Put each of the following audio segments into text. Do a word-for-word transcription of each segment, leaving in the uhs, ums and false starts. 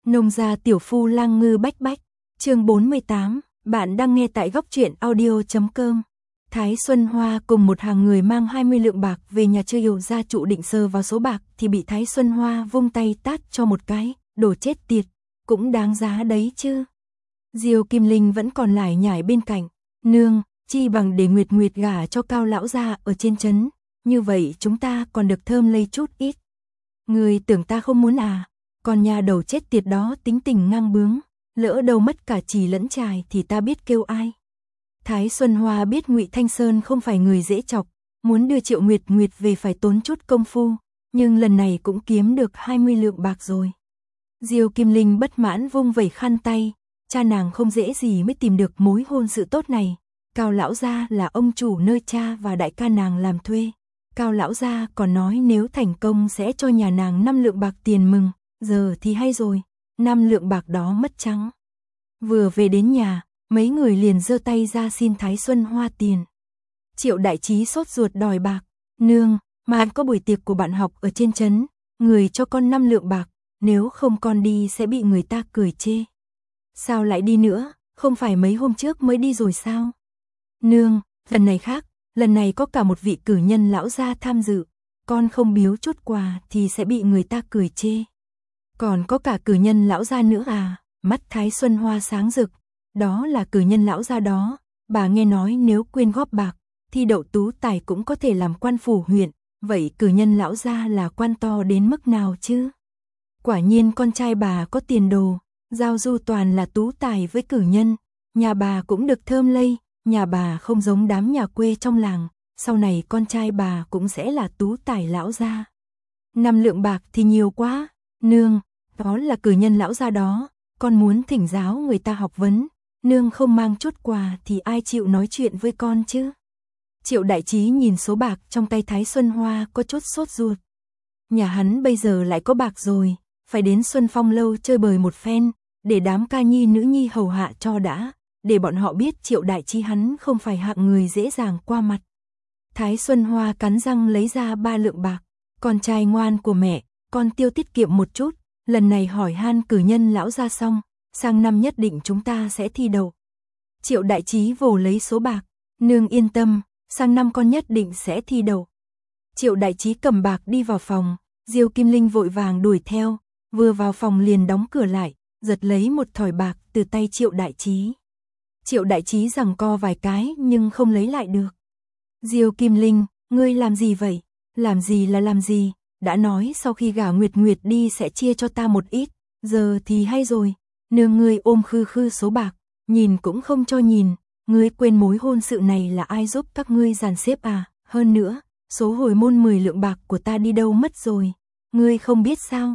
Nông gia tiểu phu lang ngư bách bách, chương bốn mươi tám, bạn đang nghe tại góc truyện audio chấm com. Thái Xuân Hoa cùng một hàng người mang hai mươi lượng bạc về nhà chưa hiểu gia trụ định sờ vào số bạc thì bị Thái Xuân Hoa vung tay tát cho một cái, đồ chết tiệt, cũng đáng giá đấy chứ. Diêu Kim Linh vẫn còn lải nhải bên cạnh, nương, chi bằng để Nguyệt Nguyệt gả cho Cao lão gia ở trên trấn, như vậy chúng ta còn được thơm lây chút ít. Người tưởng ta không muốn à? Còn nhà đầu chết tiệt đó tính tình ngang bướng, lỡ đâu mất cả chì lẫn chài thì ta biết kêu ai. Thái Xuân Hoa biết Ngụy Thanh Sơn không phải người dễ chọc, muốn đưa Triệu Nguyệt Nguyệt về phải tốn chút công phu, nhưng lần này cũng kiếm được hai mươi lượng bạc rồi. Diêu Kim Linh bất mãn vung vẩy khăn tay, cha nàng không dễ gì mới tìm được mối hôn sự tốt này. Cao lão gia là ông chủ nơi cha và đại ca nàng làm thuê. Cao lão gia còn nói nếu thành công sẽ cho nhà nàng năm lượng bạc tiền mừng, giờ thì hay rồi, năm lượng bạc đó mất trắng. Vừa về đến nhà, mấy người liền giơ tay ra xin Thái Xuân Hoa tiền. Triệu Đại Trí sốt ruột đòi bạc, nương, mà có buổi tiệc của bạn học ở trên trấn, người cho con năm lượng bạc, nếu không con đi sẽ bị người ta cười chê. Sao lại đi nữa, không phải mấy hôm trước mới đi rồi sao? Nương, lần này khác, lần này có cả một vị cử nhân lão gia tham dự, con không biếu chút quà thì sẽ bị người ta cười chê. Còn có cả cử nhân lão gia nữa à? Mắt Thái Xuân Hoa sáng rực, đó là cử nhân lão gia đó, bà nghe nói nếu quyên góp bạc, thi đậu tú tài cũng có thể làm quan phủ huyện, vậy cử nhân lão gia là quan to đến mức nào chứ? Quả nhiên con trai bà có tiền đồ, giao du toàn là tú tài với cử nhân, nhà bà cũng được thơm lây, nhà bà không giống đám nhà quê trong làng, sau này con trai bà cũng sẽ là tú tài lão gia. Năm lượng bạc thì nhiều quá, nương, đó là cử nhân lão gia đó, con muốn thỉnh giáo người ta học vấn, nương không mang chút quà thì ai chịu nói chuyện với con chứ? Triệu Đại Trí nhìn số bạc trong tay Thái Xuân Hoa có chút sốt ruột. Nhà hắn bây giờ lại có bạc rồi, phải đến Xuân Phong lâu chơi bời một phen, để đám ca nhi nữ nhi hầu hạ cho đã, để bọn họ biết Triệu Đại Trí hắn không phải hạng người dễ dàng qua mặt. Thái Xuân Hoa cắn răng lấy ra ba lượng bạc, con trai ngoan của mẹ, con tiêu tiết kiệm một chút, lần này hỏi han cử nhân lão ra xong, sang năm nhất định chúng ta sẽ thi đậu. Triệu Đại Trí vồ lấy số bạc, nương yên tâm, sang năm con nhất định sẽ thi đậu. Triệu Đại Trí cầm bạc đi vào phòng, Diêu Kim Linh vội vàng đuổi theo, vừa vào phòng liền đóng cửa lại, giật lấy một thỏi bạc từ tay Triệu Đại Trí. Triệu Đại Trí giằng co vài cái nhưng không lấy lại được. Diêu Kim Linh, ngươi làm gì vậy? Làm gì là làm gì? Đã nói sau khi gả Nguyệt Nguyệt đi sẽ chia cho ta một ít, giờ thì hay rồi. Nương ngươi ôm khư khư số bạc, nhìn cũng không cho nhìn, ngươi quên mối hôn sự này là ai giúp các ngươi dàn xếp à? Hơn nữa, số hồi môn mười lượng bạc của ta đi đâu mất rồi? Ngươi không biết sao?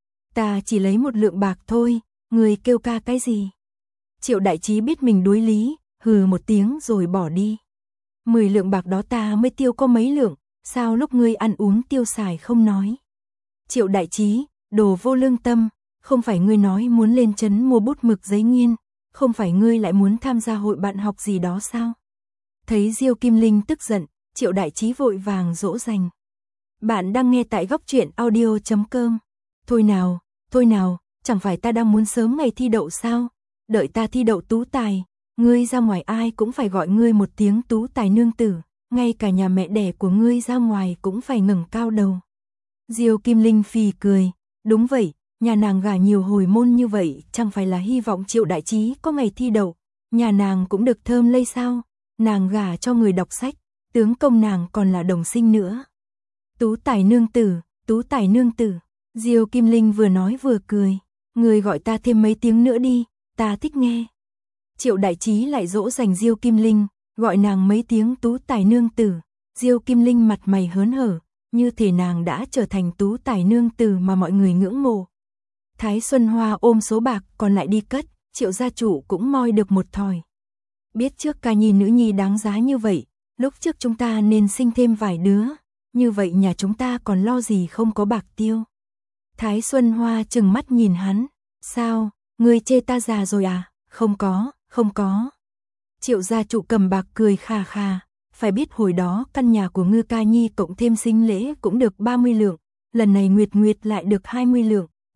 Ta chỉ lấy một lượng bạc thôi, ngươi kêu ca cái gì? Triệu Đại Trí biết mình đối lý, hừ một tiếng rồi bỏ đi. Mười lượng bạc đó ta mới tiêu có mấy lượng, sao lúc ngươi ăn uống tiêu xài không nói? Triệu Đại Trí, đồ vô lương tâm, không phải ngươi nói muốn lên trấn mua bút mực giấy nghiên, không phải ngươi lại muốn tham gia hội bạn học gì đó sao? Thấy Diêu Kim Linh tức giận, Triệu Đại Trí vội vàng dỗ dành. Bạn đang nghe tại góc truyện audio chấm com. Thôi nào, thôi nào, chẳng phải ta đang muốn sớm ngày thi đậu sao? Đợi ta thi đậu tú tài, ngươi ra ngoài ai cũng phải gọi ngươi một tiếng tú tài nương tử, ngay cả nhà mẹ đẻ của ngươi ra ngoài cũng phải ngẩng cao đầu. Diêu Kim Linh phì cười, đúng vậy, nhà nàng gả nhiều hồi môn như vậy chẳng phải là hy vọng Triệu Đại Trí có ngày thi đậu, nhà nàng cũng được thơm lây sao? Nàng gả cho người đọc sách, tướng công nàng còn là đồng sinh nữa. Tú tài nương tử, tú tài nương tử, Diêu Kim Linh vừa nói vừa cười, ngươi gọi ta thêm mấy tiếng nữa đi, ta thích nghe. Triệu Đại Trí lại dỗ dành Diêu Kim Linh, gọi nàng mấy tiếng tú tài nương tử. Diêu Kim Linh mặt mày hớn hở, như thể nàng đã trở thành tú tài nương tử mà mọi người ngưỡng mộ. Thái Xuân Hoa ôm số bạc còn lại đi cất, Triệu gia chủ cũng moi được một thỏi. Biết trước ca nhi nữ nhi đáng giá như vậy, lúc trước chúng ta nên sinh thêm vài đứa, như vậy nhà chúng ta còn lo gì không có bạc tiêu. Thái Xuân Hoa trừng mắt nhìn hắn, sao, ngươi chê ta già rồi à? Không có, không có. Triệu gia chủ cầm bạc cười khà khà, phải biết hồi đó căn nhà của Ngư ca nhi cộng thêm sinh lễ cũng được ba mươi lượng, lần này Nguyệt Nguyệt lại được hai mươi lượng,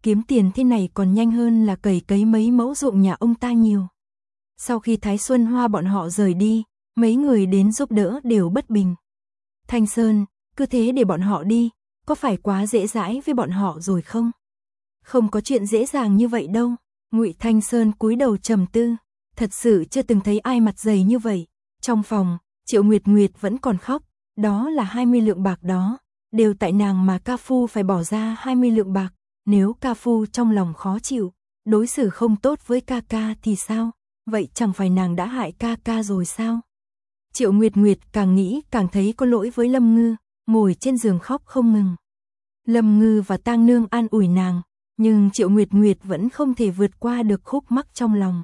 kiếm tiền thế này còn nhanh hơn là cày cấy mấy mẫu ruộng nhà ông ta nhiều. Sau khi Thái Xuân Hoa bọn họ rời đi, mấy người đến giúp đỡ đều bất bình. Thanh Sơn, cứ thế để bọn họ đi, có phải quá dễ dãi với bọn họ rồi không? Không có chuyện dễ dàng như vậy đâu. Ngụy Thanh Sơn cúi đầu trầm tư, thật sự chưa từng thấy ai mặt dày như vậy. Trong phòng, Triệu Nguyệt Nguyệt vẫn còn khóc, đó là hai mươi lượng bạc đó, đều tại nàng mà ca phu phải bỏ ra hai mươi lượng bạc, nếu ca phu trong lòng khó chịu, đối xử không tốt với ca ca thì sao? Vậy chẳng phải nàng đã hại ca ca rồi sao? Triệu Nguyệt Nguyệt càng nghĩ càng thấy có lỗi với Lâm Ngư, ngồi trên giường khóc không ngừng. Lâm Ngư và Tang Nương an ủi nàng, nhưng Triệu Nguyệt Nguyệt vẫn không thể vượt qua được khúc mắc trong lòng.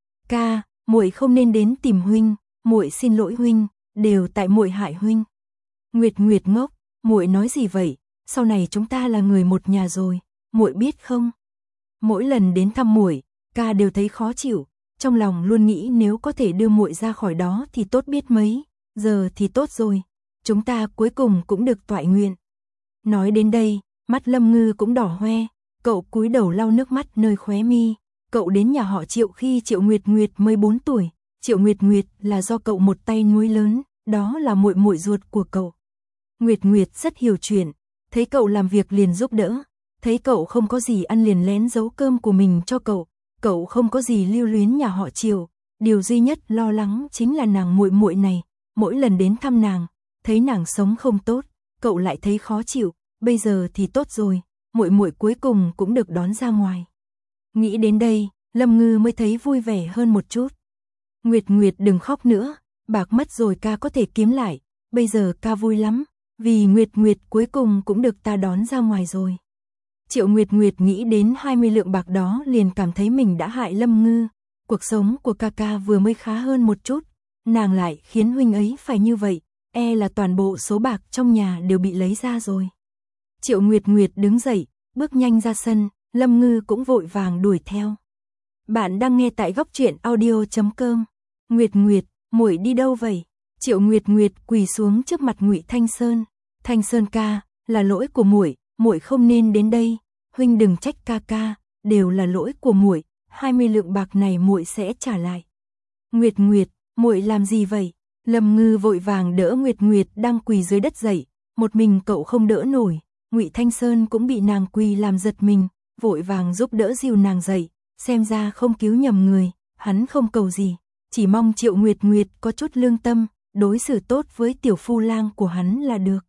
Ca, muội không nên đến tìm huynh, muội xin lỗi huynh, đều tại muội hại huynh. Nguyệt Nguyệt ngốc, muội nói gì vậy? Sau này chúng ta là người một nhà rồi, muội biết không? Mỗi lần đến thăm muội, ca đều thấy khó chịu, trong lòng luôn nghĩ nếu có thể đưa muội ra khỏi đó thì tốt biết mấy, giờ thì tốt rồi, chúng ta cuối cùng cũng được toại nguyện. Nói đến đây, mắt Lâm Ngư cũng đỏ hoe, cậu cúi đầu lau nước mắt nơi khóe mi. Cậu đến nhà họ Triệu khi Triệu Nguyệt Nguyệt mới bốn tuổi, Triệu Nguyệt Nguyệt là do cậu một tay nuôi lớn, đó là muội muội ruột của cậu. Nguyệt Nguyệt rất hiểu chuyện, thấy cậu làm việc liền giúp đỡ, thấy cậu không có gì ăn liền lén giấu cơm của mình cho cậu, cậu không có gì lưu luyến nhà họ Triệu, điều duy nhất lo lắng chính là nàng muội muội này, mỗi lần đến thăm nàng, thấy nàng sống không tốt, cậu lại thấy khó chịu, bây giờ thì tốt rồi, muội muội cuối cùng cũng được đón ra ngoài. Nghĩ đến đây, Lâm Ngư mới thấy vui vẻ hơn một chút. Nguyệt Nguyệt đừng khóc nữa, bạc mất rồi ca có thể kiếm lại, bây giờ ca vui lắm, vì Nguyệt Nguyệt cuối cùng cũng được ta đón ra ngoài rồi. Triệu Nguyệt Nguyệt nghĩ đến hai mươi lượng bạc đó liền cảm thấy mình đã hại Lâm Ngư, cuộc sống của ca ca vừa mới khá hơn một chút, nàng lại khiến huynh ấy phải như vậy, e là toàn bộ số bạc trong nhà đều bị lấy ra rồi. Triệu Nguyệt Nguyệt đứng dậy, bước nhanh ra sân, Lâm Ngư cũng vội vàng đuổi theo. Bạn đang nghe tại góc truyện audio chấm com. Nguyệt Nguyệt, muội đi đâu vậy? Triệu Nguyệt Nguyệt quỳ xuống trước mặt Ngụy Thanh Sơn. Thanh Sơn ca, là lỗi của muội, muội không nên đến đây, huynh đừng trách ca ca, đều là lỗi của muội, hai mươi lượng bạc này muội sẽ trả lại. Nguyệt Nguyệt, muội làm gì vậy? Lâm Ngư vội vàng đỡ Nguyệt Nguyệt đang quỳ dưới đất dậy, một mình cậu không đỡ nổi, Ngụy Thanh Sơn cũng bị nàng quỳ làm giật mình, vội vàng giúp đỡ dìu nàng dậy, xem ra không cứu nhầm người, hắn không cầu gì, chỉ mong Triệu Nguyệt Nguyệt có chút lương tâm, đối xử tốt với tiểu phu lang của hắn là được.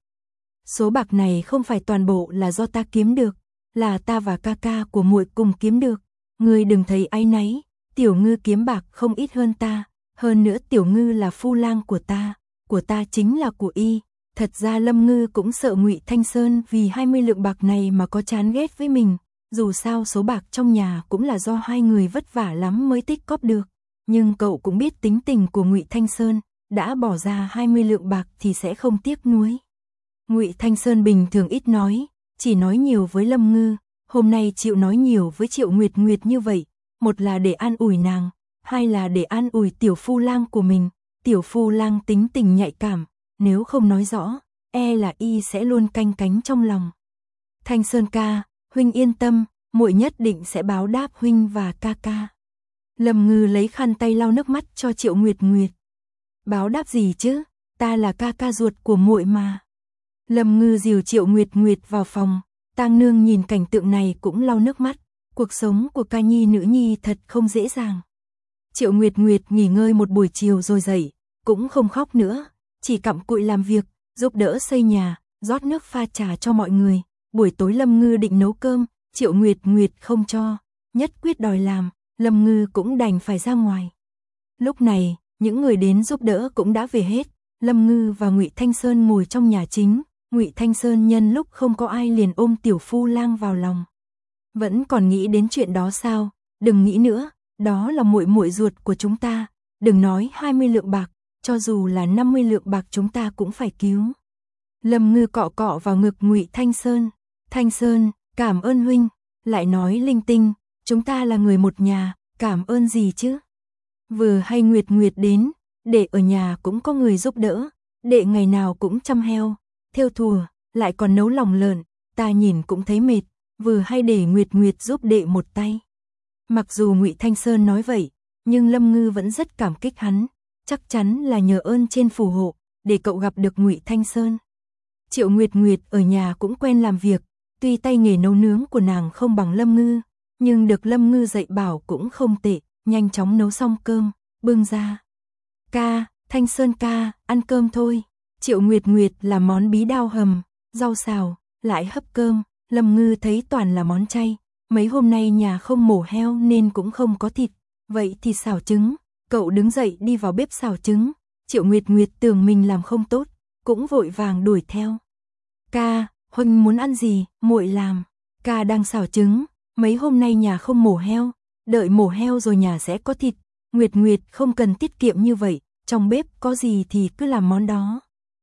Số bạc này không phải toàn bộ là do ta kiếm được, là ta và ca ca của muội cùng kiếm được, ngươi đừng thấy áy náy, Tiểu Ngư kiếm bạc không ít hơn ta, hơn nữa Tiểu Ngư là phu lang của ta, của ta chính là của y. Thật ra Lâm Ngư cũng sợ Ngụy Thanh Sơn vì hai mươi lượng bạc này mà có chán ghét với mình, dù sao số bạc trong nhà cũng là do hai người vất vả lắm mới tích cóp được, nhưng cậu cũng biết tính tình của Ngụy Thanh Sơn, đã bỏ ra hai mươi lượng bạc thì sẽ không tiếc nuối. Ngụy Thanh Sơn bình thường ít nói, chỉ nói nhiều với Lâm Ngư, hôm nay chịu nói nhiều với Triệu Nguyệt Nguyệt như vậy, một là để an ủi nàng, hai là để an ủi tiểu phu lang của mình, tiểu phu lang tính tình nhạy cảm, nếu không nói rõ, e là y sẽ luôn canh cánh trong lòng. Thanh Sơn ca, huynh yên tâm, muội nhất định sẽ báo đáp huynh và ca ca. Lâm Ngư lấy khăn tay lau nước mắt cho Triệu Nguyệt Nguyệt. Báo đáp gì chứ, ta là ca ca ruột của muội mà. Lâm Ngư dìu Triệu Nguyệt Nguyệt vào phòng, Tang Nương nhìn cảnh tượng này cũng lau nước mắt, cuộc sống của ca nhi nữ nhi thật không dễ dàng. Triệu Nguyệt Nguyệt nghỉ ngơi một buổi chiều rồi dậy, cũng không khóc nữa, chỉ cặm cụi làm việc, giúp đỡ xây nhà, rót nước pha trà cho mọi người. Buổi tối Lâm Ngư định nấu cơm, Triệu Nguyệt Nguyệt không cho, nhất quyết đòi làm, Lâm Ngư cũng đành phải ra ngoài. Lúc này, những người đến giúp đỡ cũng đã về hết, Lâm Ngư và Ngụy Thanh Sơn ngồi trong nhà chính, Ngụy Thanh Sơn nhân lúc không có ai liền ôm tiểu phu lang vào lòng. Vẫn còn nghĩ đến chuyện đó sao? Đừng nghĩ nữa, đó là muội muội ruột của chúng ta, đừng nói hai mươi lượng bạc, cho dù là năm mươi lượng bạc chúng ta cũng phải cứu. Lâm Ngư cọ cọ vào ngực Ngụy Thanh Sơn, Thanh Sơn, cảm ơn huynh, lại nói linh tinh, chúng ta là người một nhà, cảm ơn gì chứ? Vừa hay Nguyệt Nguyệt đến, đệ ở nhà cũng có người giúp đỡ, đệ ngày nào cũng chăm heo, thêu thùa, lại còn nấu lòng lợn, ta nhìn cũng thấy mệt, vừa hay để Nguyệt Nguyệt giúp đệ một tay. Mặc dù Ngụy Thanh Sơn nói vậy, nhưng Lâm Ngư vẫn rất cảm kích hắn, chắc chắn là nhờ ơn trên phù hộ, để cậu gặp được Ngụy Thanh Sơn. Triệu Nguyệt Nguyệt ở nhà cũng quen làm việc, tuy tay nghề nấu nướng của nàng không bằng Lâm Ngư, nhưng được Lâm Ngư dạy bảo cũng không tệ, nhanh chóng nấu xong cơm, bưng ra. Ca, Thanh Sơn ca, ăn cơm thôi. Triệu Nguyệt Nguyệt làm món bí đao hầm, rau xào, lại hấp cơm. Lâm Ngư thấy toàn là món chay, mấy hôm nay nhà không mổ heo nên cũng không có thịt, vậy thì xào trứng. Cậu đứng dậy đi vào bếp xào trứng. Triệu Nguyệt Nguyệt tưởng mình làm không tốt, cũng vội vàng đuổi theo. Ca, Huynh muốn ăn gì, muội làm. Ca đang xào trứng, mấy hôm nay nhà không mổ heo, đợi mổ heo rồi nhà sẽ có thịt. Nguyệt Nguyệt không cần tiết kiệm như vậy, trong bếp có gì thì cứ làm món đó.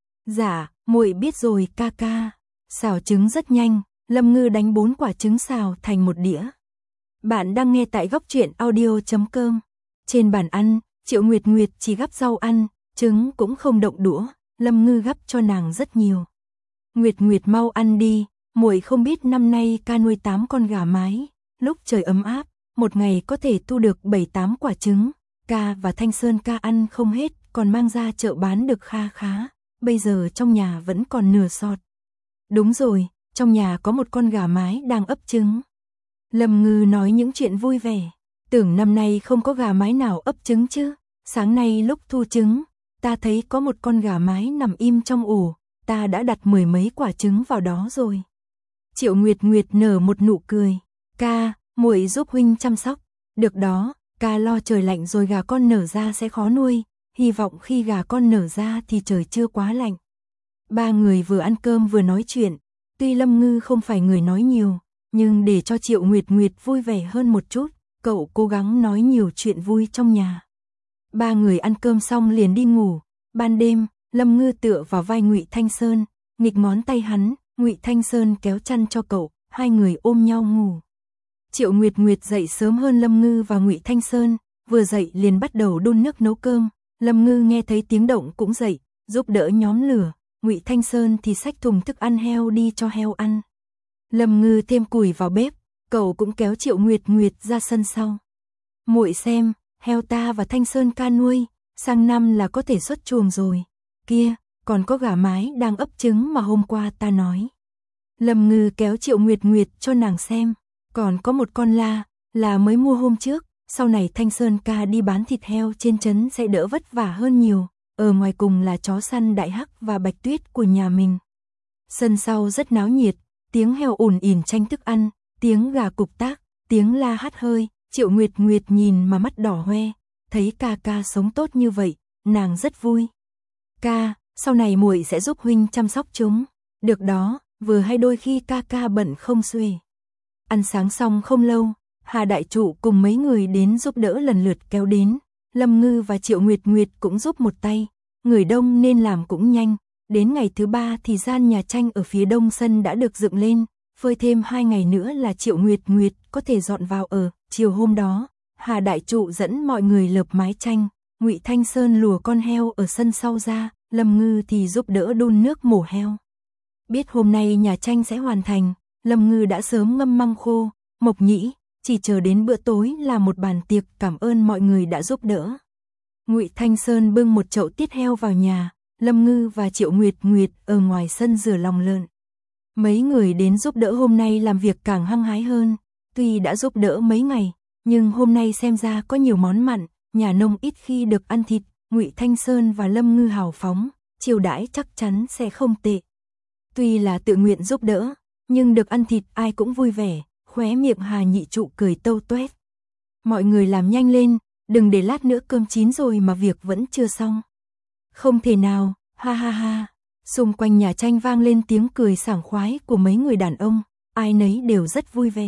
Dạ, muội biết rồi ca ca. Xào trứng rất nhanh, Lâm Ngư đánh bốn quả trứng xào thành một đĩa. Bạn đang nghe tại góc truyện audio chấm com. Trên bàn ăn, Triệu Nguyệt Nguyệt chỉ gắp rau ăn, trứng cũng không động đũa, Lâm Ngư gắp cho nàng rất nhiều. Nguyệt Nguyệt mau ăn đi, muội không biết năm nay ca nuôi tám con gà mái, lúc trời ấm áp, một ngày có thể thu được bảy tám quả trứng, ca và Thanh Sơn ca ăn không hết, còn mang ra chợ bán được kha khá, bây giờ trong nhà vẫn còn nửa sọt. Đúng rồi, trong nhà có một con gà mái đang ấp trứng. Lâm Ngư nói những chuyện vui vẻ, tưởng năm nay không có gà mái nào ấp trứng chứ, sáng nay lúc thu trứng, ta thấy có một con gà mái nằm im trong ổ, ta đã đặt mười mấy quả trứng vào đó rồi. Triệu Nguyệt Nguyệt nở một nụ cười, ca, muội giúp huynh chăm sóc, được đó, ca lo trời lạnh rồi gà con nở ra sẽ khó nuôi, hy vọng khi gà con nở ra thì trời chưa quá lạnh. Ba người vừa ăn cơm vừa nói chuyện, tuy Lâm Ngư không phải người nói nhiều, nhưng để cho Triệu Nguyệt Nguyệt vui vẻ hơn một chút, cậu cố gắng nói nhiều chuyện vui trong nhà. Ba người ăn cơm xong liền đi ngủ, ban đêm, Lâm Ngư tựa vào vai Ngụy Thanh Sơn, nghịch ngón tay hắn, Ngụy Thanh Sơn kéo chăn cho cậu, hai người ôm nhau ngủ. Triệu Nguyệt Nguyệt dậy sớm hơn Lâm Ngư và Ngụy Thanh Sơn, vừa dậy liền bắt đầu đun nước nấu cơm. Lâm Ngư nghe thấy tiếng động cũng dậy, giúp đỡ nhóm lửa, Ngụy Thanh Sơn thì xách thùng thức ăn heo đi cho heo ăn. Lâm Ngư thêm củi vào bếp, cậu cũng kéo Triệu Nguyệt Nguyệt ra sân sau. Muội xem, heo ta và Thanh Sơn ca nuôi, sang năm là có thể xuất chuồng rồi. Kia, còn có gà mái đang ấp trứng mà hôm qua ta nói. Lâm Ngư kéo Triệu Nguyệt Nguyệt cho nàng xem, còn có một con la, là mới mua hôm trước, sau này Thanh Sơn ca đi bán thịt heo trên trấn sẽ đỡ vất vả hơn nhiều, ở ngoài cùng là chó săn Đại Hắc và Bạch Tuyết của nhà mình. Sân sau rất náo nhiệt, tiếng heo ồn ỉn tranh thức ăn, tiếng gà cục tác, tiếng la hắt hơi, Triệu Nguyệt Nguyệt nhìn mà mắt đỏ hoe, thấy ca ca sống tốt như vậy, nàng rất vui. Ca, sau này muội sẽ giúp huynh chăm sóc chúng. Được đó, vừa hay đôi khi ca ca bận không xuể. Ăn sáng xong không lâu, Hà Đại Trụ cùng mấy người đến giúp đỡ lần lượt kéo đến. Lâm Ngư và Triệu Nguyệt Nguyệt cũng giúp một tay, người đông nên làm cũng nhanh. Đến ngày thứ ba thì gian nhà tranh ở phía đông sân đã được dựng lên, phơi thêm hai ngày nữa là Triệu Nguyệt Nguyệt có thể dọn vào ở. Chiều hôm đó, Hà Đại Trụ dẫn mọi người lợp mái tranh, Ngụy Thanh Sơn lùa con heo ở sân sau ra, Lâm Ngư thì giúp đỡ đun nước mổ heo. Biết hôm nay nhà tranh sẽ hoàn thành, Lâm Ngư đã sớm ngâm măng khô, mộc nhĩ, chỉ chờ đến bữa tối là một bàn tiệc cảm ơn mọi người đã giúp đỡ. Ngụy Thanh Sơn bưng một chậu tiết heo vào nhà, Lâm Ngư và Triệu Nguyệt Nguyệt ở ngoài sân rửa lòng lợn. Mấy người đến giúp đỡ hôm nay làm việc càng hăng hái hơn, tuy đã giúp đỡ mấy ngày, nhưng hôm nay xem ra có nhiều món mặn, nhà nông ít khi được ăn thịt, Ngụy Thanh Sơn và Lâm Ngư hào phóng, chiều đãi chắc chắn sẽ không tệ. Tuy là tự nguyện giúp đỡ, nhưng được ăn thịt ai cũng vui vẻ, khóe miệng Hà Nhị Trụ cười tâu tuét. Mọi người làm nhanh lên, đừng để lát nữa cơm chín rồi mà việc vẫn chưa xong. Không thể nào, ha ha ha. Xung quanh nhà tranh vang lên tiếng cười sảng khoái của mấy người đàn ông, ai nấy đều rất vui vẻ.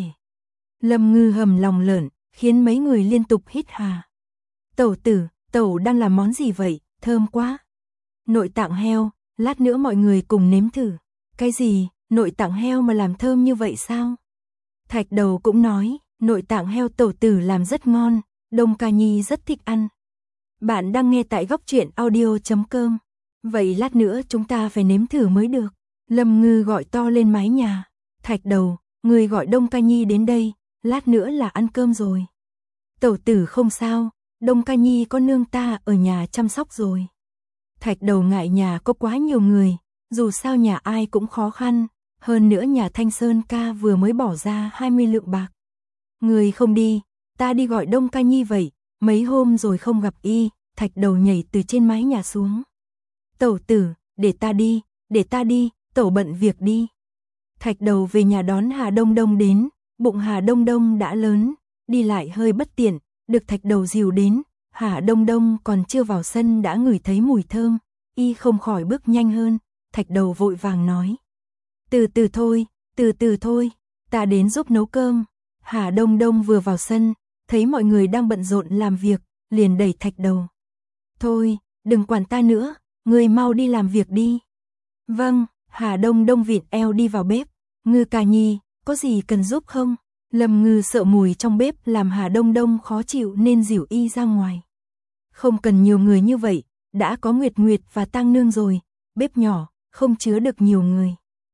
Lâm Ngư hầm lòng lợn, khiến mấy người liên tục hít hà. Tẩu tử, tẩu đang làm món gì vậy, thơm quá. Nội tạng heo, lát nữa mọi người cùng nếm thử. Cái gì, nội tạng heo mà làm thơm như vậy sao? Thạch Đầu cũng nói, nội tạng heo tẩu tử làm rất ngon, Đông Ca Nhi rất thích ăn. Bạn đang nghe tại góc truyện audio chấm com. Vậy lát nữa chúng ta phải nếm thử mới được. Lâm Ngư gọi to lên mái nhà. Thạch Đầu, người gọi Đông Ca Nhi đến đây, lát nữa là ăn cơm rồi. Tẩu tử không sao, Đông Ca Nhi có nương ta ở nhà chăm sóc rồi. Thạch Đầu ngại nhà có quá nhiều người, dù sao nhà ai cũng khó khăn, hơn nữa nhà Thanh Sơn ca vừa mới bỏ ra hai mươi lượng bạc. Người không đi, ta đi gọi Đông Ca Nhi vậy, mấy hôm rồi không gặp y. Thạch Đầu nhảy từ trên mái nhà xuống. Tẩu tử, để ta đi, để ta đi, tẩu bận việc đi. Thạch Đầu về nhà đón Hà Đông Đông đến, bụng Hà Đông Đông đã lớn, đi lại hơi bất tiện, được Thạch Đầu dìu đến. Hà Đông Đông còn chưa vào sân đã ngửi thấy mùi thơm, y không khỏi bước nhanh hơn. Thạch Đầu vội vàng nói: từ từ thôi, từ từ thôi, ta đến giúp nấu cơm. Hà Đông Đông vừa vào sân, thấy mọi người đang bận rộn làm việc, liền đẩy Thạch Đầu: thôi, đừng quản ta nữa, người mau đi làm việc đi. Vâng. Hà Đông Đông vịn eo đi vào bếp. Ngư Ca Nhi, có gì cần giúp không? Lâm Ngư sợ mùi trong bếp làm Hà Đông Đông khó chịu nên dìu y ra ngoài. Không cần nhiều người như vậy, đã có Nguyệt Nguyệt và Tang Nương rồi, bếp nhỏ, không chứa được nhiều người.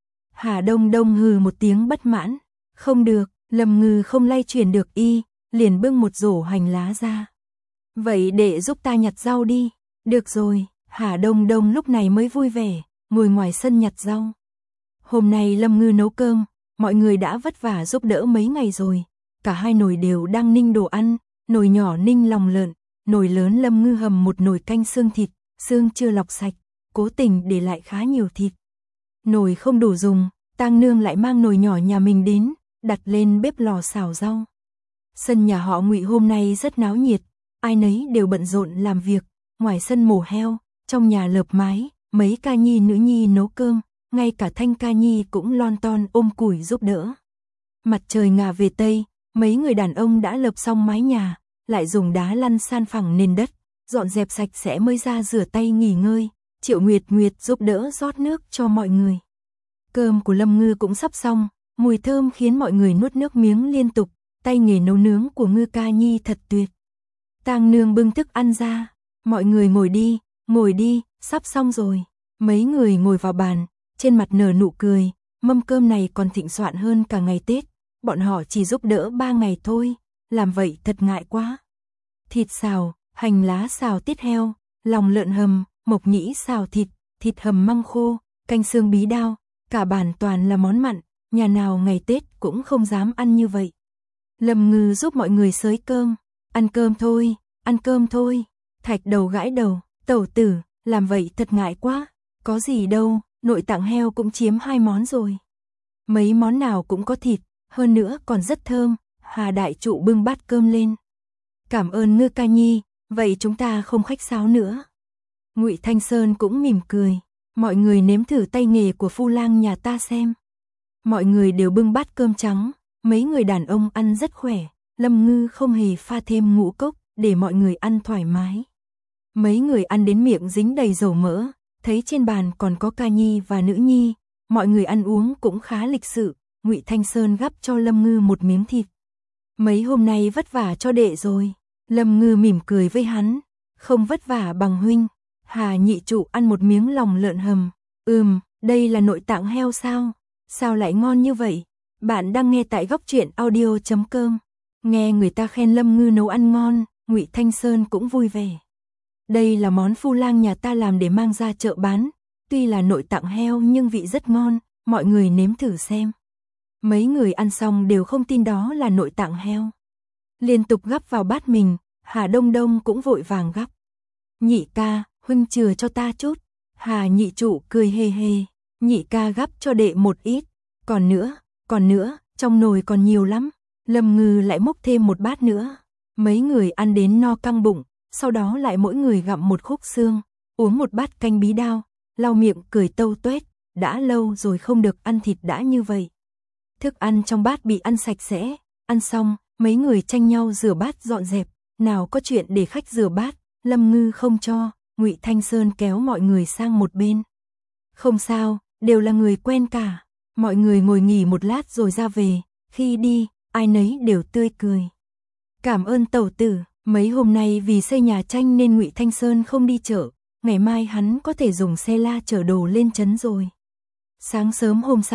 Hà Đông Đông hừ một tiếng bất mãn. Không được, Lâm Ngư không lay chuyển được y, liền bưng một rổ hành lá ra. Vậy để giúp ta nhặt rau đi. Được rồi. Hà Đông Đông lúc này mới vui vẻ, ngồi ngoài sân nhặt rau. Hôm nay Lâm Ngư nấu cơm, mọi người đã vất vả giúp đỡ mấy ngày rồi. Cả hai nồi đều đang ninh đồ ăn, nồi nhỏ ninh lòng lợn, nồi lớn Lâm Ngư hầm một nồi canh xương thịt, xương chưa lọc sạch, cố tình để lại khá nhiều thịt. Nồi không đủ dùng, Tang Nương lại mang nồi nhỏ nhà mình đến, đặt lên bếp lò xào rau. Sân nhà họ Ngụy hôm nay rất náo nhiệt, ai nấy đều bận rộn làm việc, ngoài sân mổ heo, trong nhà lợp mái, mấy ca nhi nữ nhi nấu cơm, ngay cả Thanh Ca Nhi cũng lon ton ôm củi giúp đỡ. Mặt trời ngả về tây, mấy người đàn ông đã lợp xong mái nhà, lại dùng đá lăn san phẳng nền đất, dọn dẹp sạch sẽ mới ra rửa tay nghỉ ngơi. Triệu Nguyệt Nguyệt giúp đỡ rót nước cho mọi người. Cơm của Lâm Ngư cũng sắp xong, mùi thơm khiến mọi người nuốt nước miếng liên tục, tay nghề nấu nướng của Ngư Ca Nhi thật tuyệt. Tang Nương bưng thức ăn ra, mọi người ngồi đi, ngồi đi, sắp xong rồi. Mấy người ngồi vào bàn, trên mặt nở nụ cười, mâm cơm này còn thịnh soạn hơn cả ngày Tết, bọn họ chỉ giúp đỡ ba ngày thôi, làm vậy thật ngại quá. Thịt xào, hành lá xào tiết heo, lòng lợn hầm, mộc nhĩ xào thịt, thịt hầm măng khô, canh xương bí đao, cả bàn toàn là món mặn, nhà nào ngày Tết cũng không dám ăn như vậy. Lâm Ngư giúp mọi người xới cơm, ăn cơm thôi, ăn cơm thôi. Thạch Đầu gãi đầu, tẩu tử, làm vậy thật ngại quá, có gì đâu, nội tạng heo cũng chiếm hai món rồi. Mấy món nào cũng có thịt, hơn nữa còn rất thơm. Hà đại trụ bưng bát cơm lên. Cảm ơn Ngư Ca Nhi, vậy chúng ta không khách sáo nữa. Ngụy Thanh Sơn cũng mỉm cười, mọi người nếm thử tay nghề của phu lang nhà ta xem. Mọi người đều bưng bát cơm trắng, mấy người đàn ông ăn rất khỏe, Lâm Ngư không hề pha thêm ngũ cốc để mọi người ăn thoải mái. Mấy người ăn đến miệng dính đầy dầu mỡ, thấy trên bàn còn có Ca Nhi và nữ nhi, mọi người ăn uống cũng khá lịch sự. Ngụy Thanh Sơn gắp cho Lâm Ngư một miếng thịt. Mấy hôm nay vất vả cho đệ rồi. Lâm Ngư mỉm cười với hắn, không vất vả bằng huynh. Hà nhị trụ ăn một miếng lòng lợn hầm. Ừm, đây là nội tạng heo sao? Sao lại ngon như vậy? Bạn đang nghe tại góc truyện audio chấm com. Nghe người ta khen Lâm Ngư nấu ăn ngon, Ngụy Thanh Sơn cũng vui vẻ. Đây là món phu lang nhà ta làm để mang ra chợ bán. Tuy là nội tạng heo nhưng vị rất ngon, mọi người nếm thử xem. Mấy người ăn xong đều không tin đó là nội tạng heo. Liên tục gắp vào bát mình, Hà Đông Đông cũng vội vàng gắp. Nhị ca, huynh chừa cho ta chút. Hà nhị trụ cười hề hề, nhị ca gắp cho đệ một ít. Còn nữa, còn nữa, trong nồi còn nhiều lắm. Lâm Ngư lại múc thêm một bát nữa. Mấy người ăn đến no căng bụng, sau đó lại mỗi người gặm một khúc xương, uống một bát canh bí đao, lau miệng cười tâu tuét, đã lâu rồi không được ăn thịt đã như vậy. Thức ăn trong bát bị ăn sạch sẽ, ăn xong, mấy người tranh nhau rửa bát dọn dẹp, nào có chuyện để khách rửa bát, Lâm Ngư không cho, Ngụy Thanh Sơn kéo mọi người sang một bên. Không sao, đều là người quen cả, mọi người ngồi nghỉ một lát rồi ra về, khi đi, ai nấy đều tươi cười. Cảm ơn tẩu tử, mấy hôm nay vì xây nhà tranh nên Ngụy Thanh Sơn không đi chợ, ngày mai hắn có thể dùng xe la chở đồ lên trấn rồi. Sáng sớm hôm sau,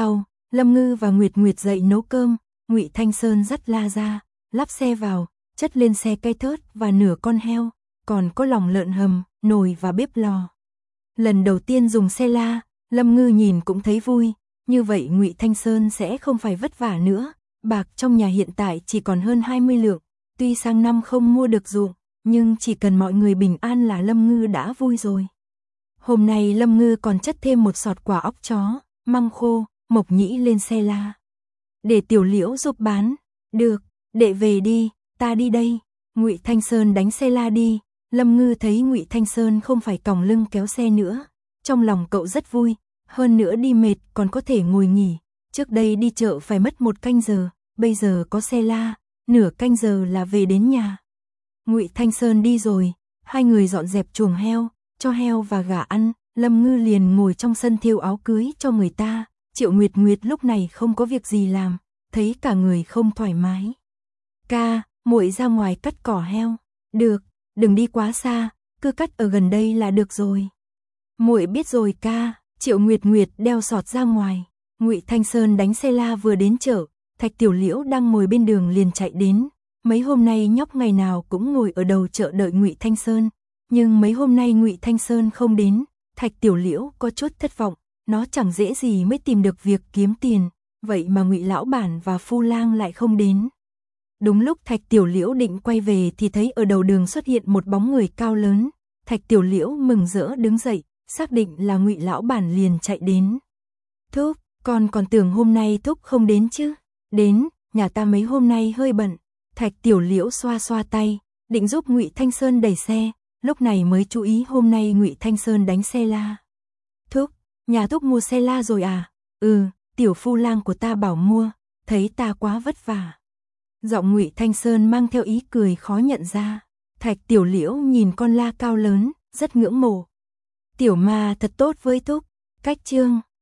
Lâm Ngư và Nguyệt Nguyệt dậy nấu cơm, Ngụy Thanh Sơn dắt La ra, lắp xe vào, chất lên xe cây thớt và nửa con heo, còn có lòng lợn hầm, nồi và bếp lò. Lần đầu tiên dùng xe La, Lâm Ngư nhìn cũng thấy vui, như vậy Ngụy Thanh Sơn sẽ không phải vất vả nữa. Bạc trong nhà hiện tại chỉ còn hơn hai mươi lượng, tuy sang năm không mua được ruộng, nhưng chỉ cần mọi người bình an là Lâm Ngư đã vui rồi. Hôm nay Lâm Ngư còn chất thêm một sọt quả óc chó, măng khô, mộc nhĩ lên xe La. Để Tiểu Liễu giúp bán. Được, đệ về đi, ta đi đây. Ngụy Thanh Sơn đánh xe La đi. Lâm Ngư thấy Ngụy Thanh Sơn không phải còng lưng kéo xe nữa, trong lòng cậu rất vui, hơn nữa đi mệt còn có thể ngồi nghỉ. Trước đây đi chợ phải mất một canh giờ, bây giờ có xe La, nửa canh giờ là về đến nhà. Ngụy Thanh Sơn đi rồi, hai người dọn dẹp chuồng heo, cho heo và gà ăn. Lâm Ngư liền ngồi trong sân thêu áo cưới cho người ta. Triệu Nguyệt Nguyệt lúc này không có việc gì làm, thấy cả người không thoải mái. Ca, muội ra ngoài cắt cỏ heo. Được, đừng đi quá xa, cứ cắt ở gần đây là được rồi. Muội biết rồi ca. Triệu Nguyệt Nguyệt đeo sọt ra ngoài. Ngụy Thanh Sơn đánh xe La vừa đến chợ, Thạch Tiểu Liễu đang ngồi bên đường liền chạy đến. Mấy hôm nay nhóc ngày nào cũng ngồi ở đầu chợ đợi Ngụy Thanh Sơn, nhưng mấy hôm nay Ngụy Thanh Sơn không đến, Thạch Tiểu Liễu có chút thất vọng, nó chẳng dễ gì mới tìm được việc kiếm tiền, vậy mà Ngụy lão bản và Phu Lang lại không đến. Đúng lúc Thạch Tiểu Liễu định quay về thì thấy ở đầu đường xuất hiện một bóng người cao lớn, Thạch Tiểu Liễu mừng rỡ đứng dậy, xác định là Ngụy lão bản liền chạy đến. Thúc, con còn tưởng hôm nay Thúc không đến chứ? Đến, nhà ta mấy hôm nay hơi bận. Thạch Tiểu Liễu xoa xoa tay, định giúp Ngụy Thanh Sơn đẩy xe, lúc này mới chú ý hôm nay Ngụy Thanh Sơn đánh xe La. Thúc, nhà Thúc mua xe La rồi à? Ừ, tiểu Phu Lang của ta bảo mua, thấy ta quá vất vả. Giọng Ngụy Thanh Sơn mang theo ý cười khó nhận ra. Thạch Tiểu Liễu nhìn con La cao lớn, rất ngưỡng mộ. Tiểu Ma thật tốt với Thúc. Cách chương